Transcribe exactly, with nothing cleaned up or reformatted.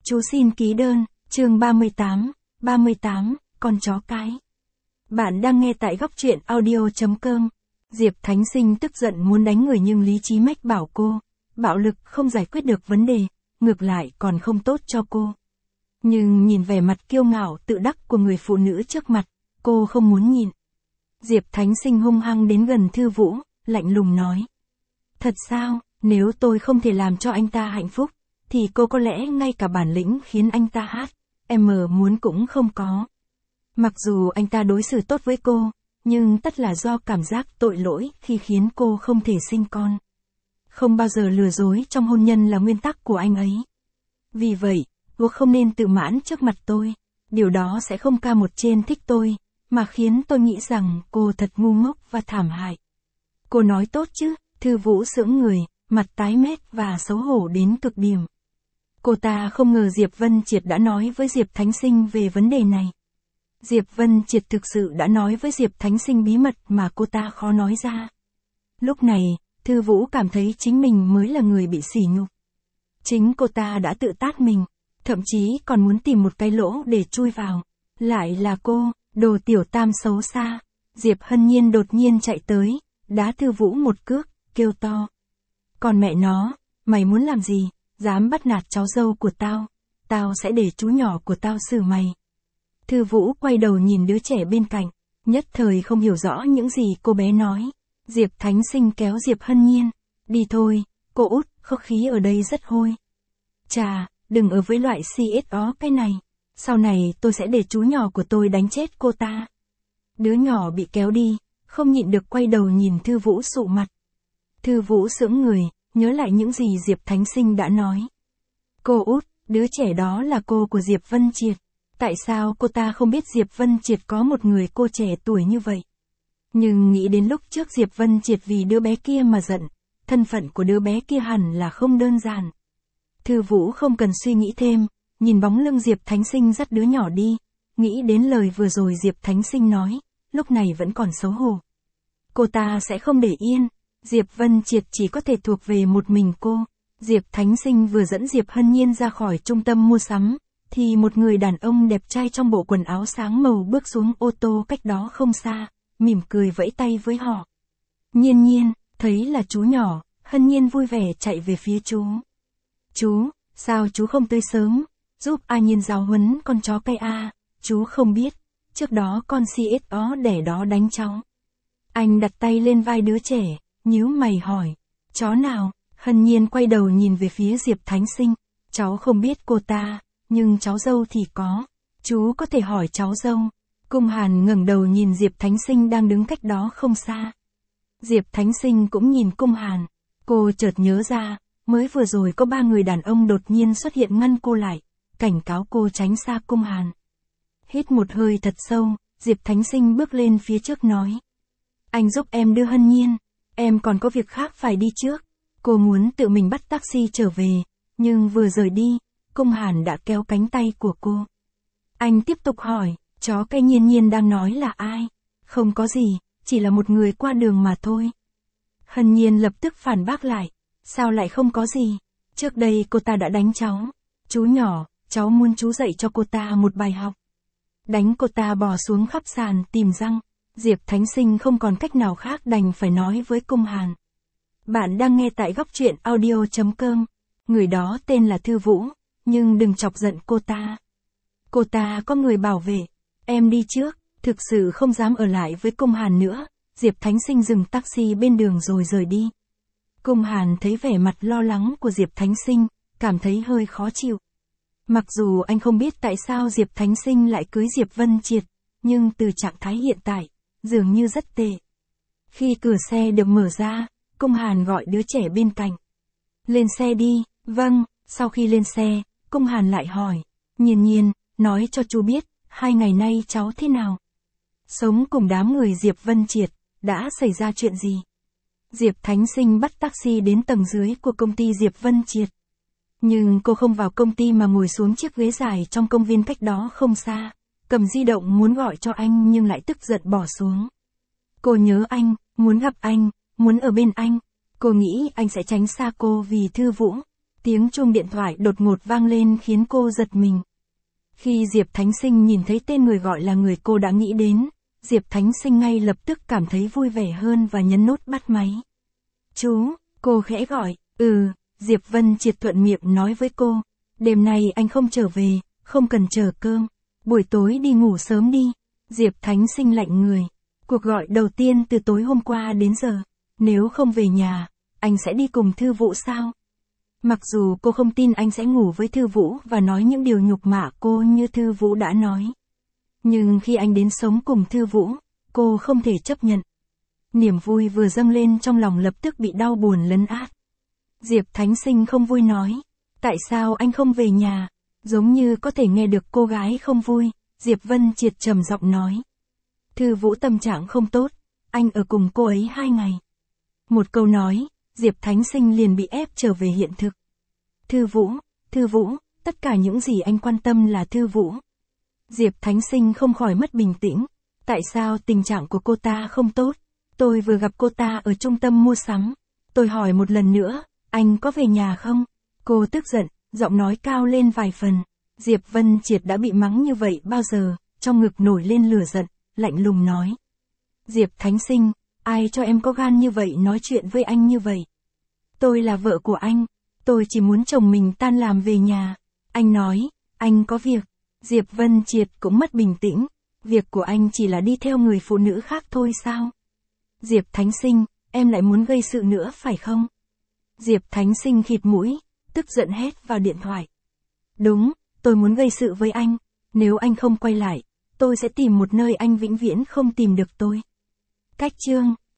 Chú xin ký đơn, chương ba mươi tám, ba mươi tám, con chó cái. Bạn đang nghe tại góc truyện audio chấm com. Diệp Thánh Sinh tức giận muốn đánh người nhưng lý trí mách bảo cô, bạo lực không giải quyết được vấn đề, ngược lại còn không tốt cho cô. Nhưng nhìn vẻ mặt kiêu ngạo tự đắc của người phụ nữ trước mặt, cô không muốn nhìn. Diệp Thánh Sinh hung hăng đến gần Thư Vũ, lạnh lùng nói. Thật sao, nếu tôi không thể làm cho anh ta hạnh phúc, thì cô có lẽ ngay cả bản lĩnh khiến anh ta hát, em muốn cũng không có. Mặc dù anh ta đối xử tốt với cô, nhưng tất là do cảm giác tội lỗi khi khiến cô không thể sinh con. Không bao giờ lừa dối trong hôn nhân là nguyên tắc của anh ấy. Vì vậy, cô không nên tự mãn trước mặt tôi, điều đó sẽ không ca một trên thích tôi, mà khiến tôi nghĩ rằng cô thật ngu ngốc và thảm hại. Cô nói tốt chứ, Thư Vũ sững người, mặt tái mét và xấu hổ đến cực điểm. Cô ta không ngờ Diệp Vân Triệt đã nói với Diệp Thánh Sinh về vấn đề này. Diệp Vân Triệt thực sự đã nói với Diệp Thánh Sinh bí mật mà cô ta khó nói ra. Lúc này, Thư Vũ cảm thấy chính mình mới là người bị sỉ nhục. Chính cô ta đã tự tát mình, thậm chí còn muốn tìm một cái lỗ để chui vào. Lại là cô, đồ tiểu tam xấu xa. Diệp Hân Nhiên đột nhiên chạy tới, đá Thư Vũ một cước, kêu to. Còn mẹ nó, mày muốn làm gì? Dám bắt nạt cháu dâu của tao, tao sẽ để chú nhỏ của tao xử mày. Thư Vũ quay đầu nhìn đứa trẻ bên cạnh, nhất thời không hiểu rõ những gì cô bé nói. Diệp Thánh Sinh kéo Diệp Hân Nhiên, đi thôi, cô út, không khí ở đây rất hôi. Chà, đừng ở với loại xê ét ó cái này, sau này tôi sẽ để chú nhỏ của tôi đánh chết cô ta. Đứa nhỏ bị kéo đi, không nhịn được quay đầu nhìn Thư Vũ sụ mặt. Thư Vũ sững người, nhớ lại những gì Diệp Thánh Sinh đã nói. Cô út, đứa trẻ đó là cô của Diệp Vân Triệt. Tại sao cô ta không biết Diệp Vân Triệt có một người cô trẻ tuổi như vậy? Nhưng nghĩ đến lúc trước Diệp Vân Triệt vì đứa bé kia mà giận, thân phận của đứa bé kia hẳn là không đơn giản. Thư Vũ không cần suy nghĩ thêm, nhìn bóng lưng Diệp Thánh Sinh dắt đứa nhỏ đi, nghĩ đến lời vừa rồi Diệp Thánh Sinh nói, lúc này vẫn còn xấu hổ. Cô ta sẽ không để yên. Diệp Vân Triệt chỉ có thể thuộc về một mình cô. Diệp Thánh Sinh vừa dẫn Diệp Hân Nhiên ra khỏi trung tâm mua sắm, thì một người đàn ông đẹp trai trong bộ quần áo sáng màu bước xuống ô tô cách đó không xa, mỉm cười vẫy tay với họ. Nhiên Nhiên, thấy là chú nhỏ, Hân Nhiên vui vẻ chạy về phía chú. Chú, sao chú không tới sớm, giúp A Nhiên giáo huấn con chó cây A, chú không biết, trước đó con xê ét ó đẻ đó đánh cháu. Anh đặt tay lên vai đứa trẻ, nhíu mày hỏi, chó nào? Hân Nhiên quay đầu nhìn về phía Diệp Thánh Sinh, cháu không biết cô ta, nhưng cháu dâu thì có, chú có thể hỏi cháu dâu. Cung Hàn ngẩng đầu nhìn Diệp Thánh Sinh đang đứng cách đó không xa. Diệp Thánh Sinh cũng nhìn Cung Hàn, cô chợt nhớ ra, mới vừa rồi có ba người đàn ông đột nhiên xuất hiện ngăn cô lại, cảnh cáo cô tránh xa Cung Hàn. Hít một hơi thật sâu, Diệp Thánh Sinh bước lên phía trước nói. Anh giúp em đưa Hân Nhiên. Em còn có việc khác phải đi trước. Cô muốn tự mình bắt taxi trở về, nhưng vừa rời đi, Cung Hàn đã kéo cánh tay của cô. Anh tiếp tục hỏi, chó cây Nhiên Nhiên đang nói là ai? Không có gì, chỉ là một người qua đường mà thôi. Hân Nhiên lập tức phản bác lại, sao lại không có gì? Trước đây cô ta đã đánh cháu. Chú nhỏ, cháu muốn chú dạy cho cô ta một bài học. Đánh cô ta bò xuống khắp sàn tìm răng. Diệp Thánh Sinh không còn cách nào khác đành phải nói với Cung Hàn. Bạn đang nghe tại góc truyện audio chấm com. Người đó tên là Thư Vũ, nhưng đừng chọc giận cô ta. Cô ta có người bảo vệ. Em đi trước, thực sự không dám ở lại với Cung Hàn nữa. Diệp Thánh Sinh dừng taxi bên đường rồi rời đi. Cung Hàn thấy vẻ mặt lo lắng của Diệp Thánh Sinh, cảm thấy hơi khó chịu. Mặc dù anh không biết tại sao Diệp Thánh Sinh lại cưới Diệp Vân Triệt, nhưng từ trạng thái hiện tại, dường như rất tệ. Khi cửa xe được mở ra, Cung Hàn gọi đứa trẻ bên cạnh. Lên xe đi, vâng, sau khi lên xe, Cung Hàn lại hỏi. Nhiên Nhiên, nói cho chú biết, hai ngày nay cháu thế nào? Sống cùng đám người Diệp Vân Triệt, đã xảy ra chuyện gì? Diệp Thánh Sinh bắt taxi đến tầng dưới của công ty Diệp Vân Triệt. Nhưng cô không vào công ty mà ngồi xuống chiếc ghế dài trong công viên cách đó không xa. Cầm di động muốn gọi cho anh nhưng lại tức giận bỏ xuống. Cô nhớ anh, muốn gặp anh, muốn ở bên anh. Cô nghĩ anh sẽ tránh xa cô vì Thư Vũ. Tiếng chuông điện thoại đột ngột vang lên khiến cô giật mình. Khi Diệp Thánh Sinh nhìn thấy tên người gọi là người cô đã nghĩ đến, Diệp Thánh Sinh ngay lập tức cảm thấy vui vẻ hơn và nhấn nút bắt máy. Chú, cô khẽ gọi, ừ, Diệp Vân Triệt thuận miệng nói với cô. Đêm nay anh không trở về, không cần chờ cơm. Buổi tối đi ngủ sớm đi. Diệp Thánh Sinh lạnh người. Cuộc gọi đầu tiên từ tối hôm qua đến giờ. Nếu không về nhà, anh sẽ đi cùng Thư Vũ sao? Mặc dù cô không tin anh sẽ ngủ với Thư Vũ và nói những điều nhục mạ cô như Thư Vũ đã nói. Nhưng khi anh đến sống cùng Thư Vũ, cô không thể chấp nhận. Niềm vui vừa dâng lên trong lòng lập tức bị đau buồn lấn át. Diệp Thánh Sinh không vui nói. Tại sao anh không về nhà? Giống như có thể nghe được cô gái không vui, Diệp Vân Triệt trầm giọng nói. Thư Vũ tâm trạng không tốt, anh ở cùng cô ấy hai ngày. Một câu nói, Diệp Thánh Sinh liền bị ép trở về hiện thực. Thư Vũ, Thư Vũ, tất cả những gì anh quan tâm là Thư Vũ. Diệp Thánh Sinh không khỏi mất bình tĩnh. Tại sao tình trạng của cô ta không tốt? Tôi vừa gặp cô ta ở trung tâm mua sắm. Tôi hỏi một lần nữa, anh có về nhà không? Cô tức giận, giọng nói cao lên vài phần. Diệp Vân Triệt đã bị mắng như vậy bao giờ, trong ngực nổi lên lửa giận, lạnh lùng nói. Diệp Thánh Sinh, ai cho em có gan như vậy nói chuyện với anh như vậy? Tôi là vợ của anh, tôi chỉ muốn chồng mình tan làm về nhà. Anh nói, anh có việc. Diệp Vân Triệt cũng mất bình tĩnh. Việc của anh chỉ là đi theo người phụ nữ khác thôi sao? Diệp Thánh Sinh, em lại muốn gây sự nữa phải không? Diệp Thánh Sinh khịt mũi, tức giận hét vào điện thoại. Đúng, tôi muốn gây sự với anh. Nếu anh không quay lại, tôi sẽ tìm một nơi anh vĩnh viễn không tìm được tôi. Cách chương